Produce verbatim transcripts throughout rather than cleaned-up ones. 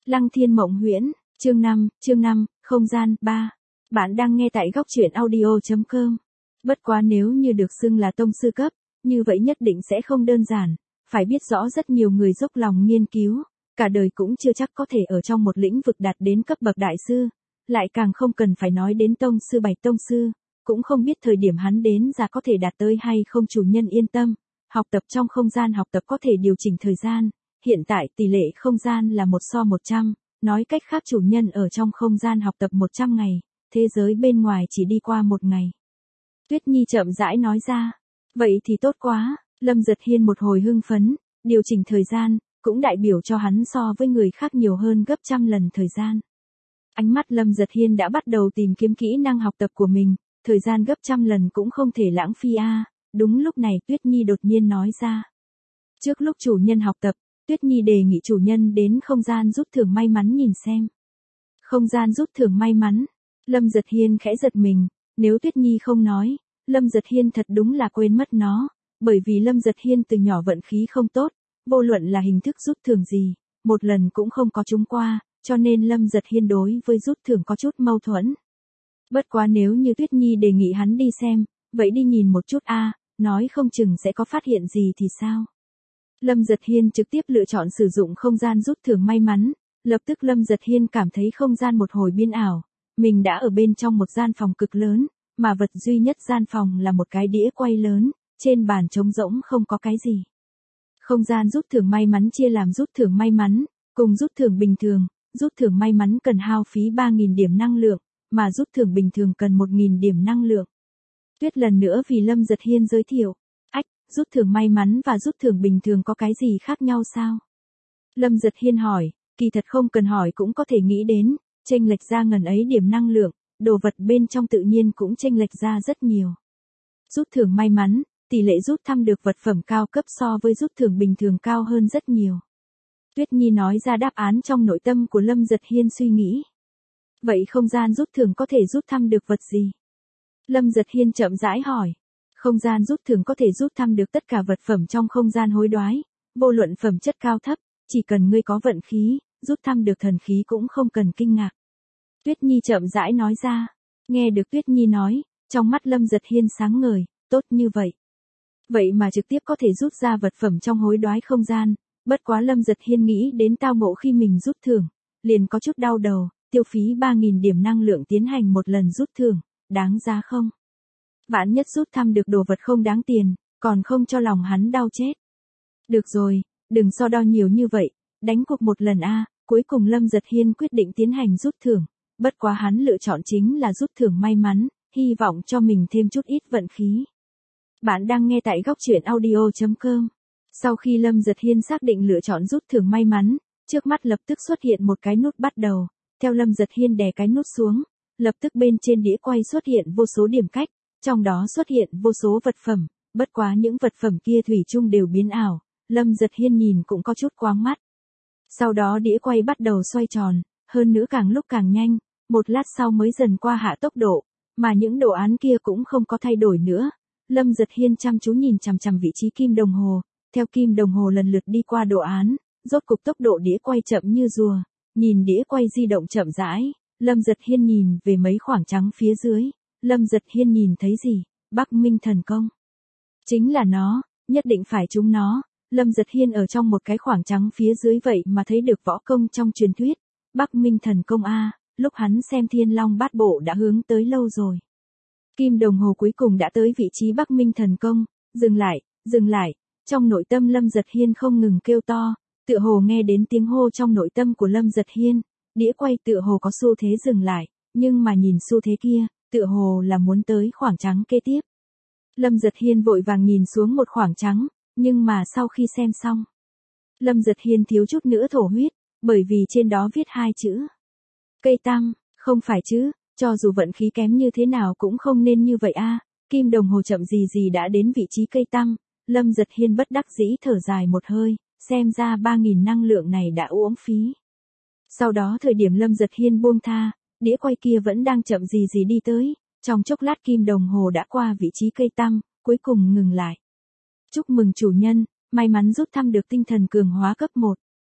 Lăng Thiên Mộng Huyễn, chương năm, chương năm, không gian, ba. Bạn đang nghe tại góc truyện audio chấm com. Bất quá nếu như được xưng là tông sư cấp, như vậy nhất định sẽ không đơn giản, phải biết rõ rất nhiều người dốc lòng nghiên cứu, cả đời cũng chưa chắc có thể ở trong một lĩnh vực đạt đến cấp bậc đại sư, lại càng không cần phải nói đến tông sư bạch tông sư, cũng không biết thời điểm hắn đến ra có thể đạt tới hay không. Chủ nhân yên tâm, học tập trong không gian học tập có thể điều chỉnh thời gian. Hiện tại tỷ lệ không gian là một so một trăm, nói cách khác chủ nhân ở trong không gian học tập một trăm ngày, thế giới bên ngoài chỉ đi qua một ngày. Tuyết Nhi chậm rãi nói ra, vậy thì tốt quá. Lâm Giật Hiên một hồi hưng phấn, điều chỉnh thời gian, cũng đại biểu cho hắn so với người khác nhiều hơn gấp trăm lần thời gian. Ánh mắt Lâm Giật Hiên đã bắt đầu tìm kiếm kỹ năng học tập của mình, thời gian gấp trăm lần cũng không thể lãng phí a. À. Đúng lúc này Tuyết Nhi đột nhiên nói ra. Trước lúc chủ nhân học tập, Tuyết Nhi đề nghị chủ nhân đến không gian rút thưởng may mắn nhìn xem. Không gian rút thưởng may mắn, Lâm Giật Hiên khẽ giật mình, nếu Tuyết Nhi không nói, Lâm Giật Hiên thật đúng là quên mất nó, bởi vì Lâm Giật Hiên từ nhỏ vận khí không tốt, vô luận là hình thức rút thưởng gì, một lần cũng không có trúng qua, cho nên Lâm Giật Hiên đối với rút thưởng có chút mâu thuẫn. Bất quá nếu như Tuyết Nhi đề nghị hắn đi xem, vậy đi nhìn một chút a, à, nói không chừng sẽ có phát hiện gì thì sao. Lâm Giật Hiên trực tiếp lựa chọn sử dụng không gian rút thưởng may mắn, lập tức Lâm Giật Hiên cảm thấy không gian một hồi biến ảo, mình đã ở bên trong một gian phòng cực lớn, mà vật duy nhất gian phòng là một cái đĩa quay lớn, trên bàn trống rỗng không có cái gì. Không gian rút thưởng may mắn chia làm rút thưởng may mắn, cùng rút thưởng bình thường, rút thưởng may mắn cần hao phí ba nghìn điểm năng lượng, mà rút thưởng bình thường cần một nghìn điểm năng lượng. Tuyết lần nữa vì Lâm Giật Hiên giới thiệu. Rút thưởng may mắn và rút thưởng bình thường có cái gì khác nhau sao? Lâm Giật Hiên hỏi, kỳ thật không cần hỏi cũng có thể nghĩ đến, chênh lệch ra ngần ấy điểm năng lượng, đồ vật bên trong tự nhiên cũng chênh lệch ra rất nhiều. Rút thưởng may mắn, tỷ lệ rút thăm được vật phẩm cao cấp so với rút thưởng bình thường cao hơn rất nhiều. Tuyết Nhi nói ra đáp án trong nội tâm của Lâm Giật Hiên suy nghĩ. Vậy không gian rút thưởng có thể rút thăm được vật gì? Lâm Giật Hiên chậm rãi hỏi. Không gian rút thưởng có thể rút thăm được tất cả vật phẩm trong không gian hối đoái, vô luận phẩm chất cao thấp, chỉ cần ngươi có vận khí, rút thăm được thần khí cũng không cần kinh ngạc. Tuyết Nhi chậm rãi nói ra, nghe được Tuyết Nhi nói, trong mắt Lâm Giật Hiên sáng ngời, tốt như vậy. Vậy mà trực tiếp có thể rút ra vật phẩm trong hối đoái không gian, bất quá Lâm Giật Hiên nghĩ đến tao ngộ khi mình rút thưởng, liền có chút đau đầu, tiêu phí ba nghìn điểm năng lượng tiến hành một lần rút thưởng, đáng giá không? Vạn nhất rút thăm được đồ vật không đáng tiền, còn không cho lòng hắn đau chết. Được rồi, đừng so đo nhiều như vậy, đánh cuộc một lần a. À. Cuối cùng Lâm Giật Hiên quyết định tiến hành rút thưởng, bất quá hắn lựa chọn chính là rút thưởng may mắn, hy vọng cho mình thêm chút ít vận khí. Bạn đang nghe tại góc truyện audio chấm com. Sau khi Lâm Giật Hiên xác định lựa chọn rút thưởng may mắn, trước mắt lập tức xuất hiện một cái nút bắt đầu, theo Lâm Giật Hiên đè cái nút xuống, lập tức bên trên đĩa quay xuất hiện vô số điểm cách. Trong đó xuất hiện vô số vật phẩm, bất quá những vật phẩm kia thủy chung đều biến ảo, Lâm Giật Hiên nhìn cũng có chút quáng mắt. Sau đó đĩa quay bắt đầu xoay tròn, hơn nữa càng lúc càng nhanh, một lát sau mới dần qua hạ tốc độ, mà những đồ án kia cũng không có thay đổi nữa. Lâm Giật Hiên chăm chú nhìn chằm chằm vị trí kim đồng hồ, theo kim đồng hồ lần lượt đi qua đồ án, rốt cục tốc độ đĩa quay chậm như rùa, nhìn đĩa quay di động chậm rãi, Lâm Giật Hiên nhìn về mấy khoảng trắng phía dưới. Lâm Giật Hiên nhìn thấy gì? Bắc Minh thần công. Chính là nó, nhất định phải trúng nó. Lâm Giật Hiên ở trong một cái khoảng trắng phía dưới vậy mà thấy được võ công trong truyền thuyết. Bắc Minh thần công a, lúc hắn xem Thiên Long Bát Bộ đã hướng tới lâu rồi. Kim đồng hồ cuối cùng đã tới vị trí Bắc Minh thần công, dừng lại, dừng lại, trong nội tâm Lâm Giật Hiên không ngừng kêu to, tựa hồ nghe đến tiếng hô trong nội tâm của Lâm Giật Hiên, đĩa quay tựa hồ có xu thế dừng lại, nhưng mà nhìn xu thế kia, tựa hồ là muốn tới khoảng trắng kế tiếp. Lâm Giật Hiên vội vàng nhìn xuống một khoảng trắng, nhưng mà sau khi xem xong, Lâm Giật Hiên thiếu chút nữa thổ huyết, bởi vì trên đó viết hai chữ. Cây tăm, không phải chứ, cho dù vận khí kém như thế nào cũng không nên như vậy a. À. Kim đồng hồ chậm gì gì đã đến vị trí cây tăm, Lâm Giật Hiên bất đắc dĩ thở dài một hơi, xem ra ba nghìn năng lượng này đã uổng phí. Sau đó thời điểm Lâm Giật Hiên buông tha, đĩa quay kia vẫn đang chậm gì gì đi tới, trong chốc lát kim đồng hồ đã qua vị trí cây tăm, cuối cùng ngừng lại. Chúc mừng chủ nhân, may mắn rút thăm được tinh thần cường hóa cấp một.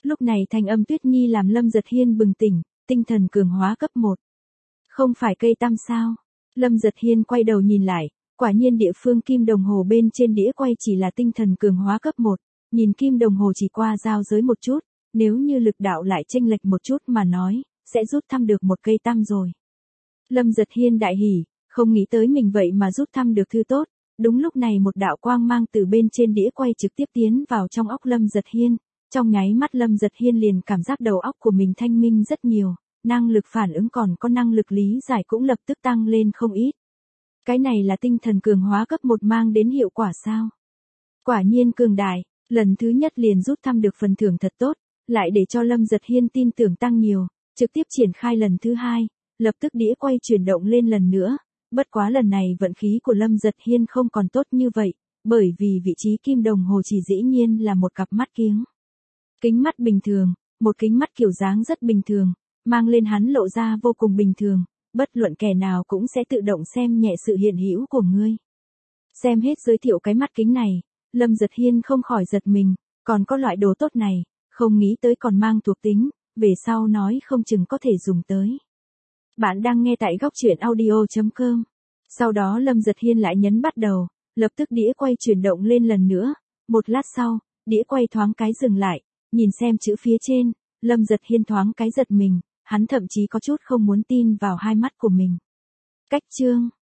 Lúc này thanh âm Tuyết Nhi làm Lâm Giật Hiên bừng tỉnh, tinh thần cường hóa cấp một. Không phải cây tăm sao? Lâm Giật Hiên quay đầu nhìn lại, quả nhiên địa phương kim đồng hồ bên trên đĩa quay chỉ là tinh thần cường hóa cấp một, nhìn kim đồng hồ chỉ qua giao giới một chút, nếu như lực đạo lại chênh lệch một chút mà nói, sẽ rút thăm được một cây tăm rồi. Lâm Giật Hiên đại hỉ, không nghĩ tới mình vậy mà rút thăm được thư tốt, đúng lúc này một đạo quang mang từ bên trên đĩa quay trực tiếp tiến vào trong óc Lâm Giật Hiên, trong nháy mắt Lâm Giật Hiên liền cảm giác đầu óc của mình thanh minh rất nhiều, năng lực phản ứng còn có năng lực lý giải cũng lập tức tăng lên không ít. Cái này là tinh thần cường hóa cấp một mang đến hiệu quả sao? Quả nhiên cường đại, lần thứ nhất liền rút thăm được phần thưởng thật tốt, lại để cho Lâm Giật Hiên tin tưởng tăng nhiều, trực tiếp triển khai lần thứ hai, lập tức đĩa quay chuyển động lên lần nữa, bất quá lần này vận khí của Lâm Giật Hiên không còn tốt như vậy, bởi vì vị trí kim đồng hồ chỉ dĩ nhiên là một cặp mắt kiếng. Kính mắt bình thường, một kính mắt kiểu dáng rất bình thường, mang lên hắn lộ ra vô cùng bình thường, bất luận kẻ nào cũng sẽ tự động xem nhẹ sự hiện hữu của ngươi. Xem hết giới thiệu cái mắt kính này, Lâm Giật Hiên không khỏi giật mình, còn có loại đồ tốt này, không nghĩ tới còn mang thuộc tính, về sau nói không chừng có thể dùng tới. Bạn đang nghe tại góc truyện audio chấm com. Sau đó Lâm Giật Hiên lại nhấn bắt đầu, lập tức đĩa quay chuyển động lên lần nữa, một lát sau, đĩa quay thoáng cái dừng lại, nhìn xem chữ phía trên, Lâm Giật Hiên thoáng cái giật mình, hắn thậm chí có chút không muốn tin vào hai mắt của mình. Cách chương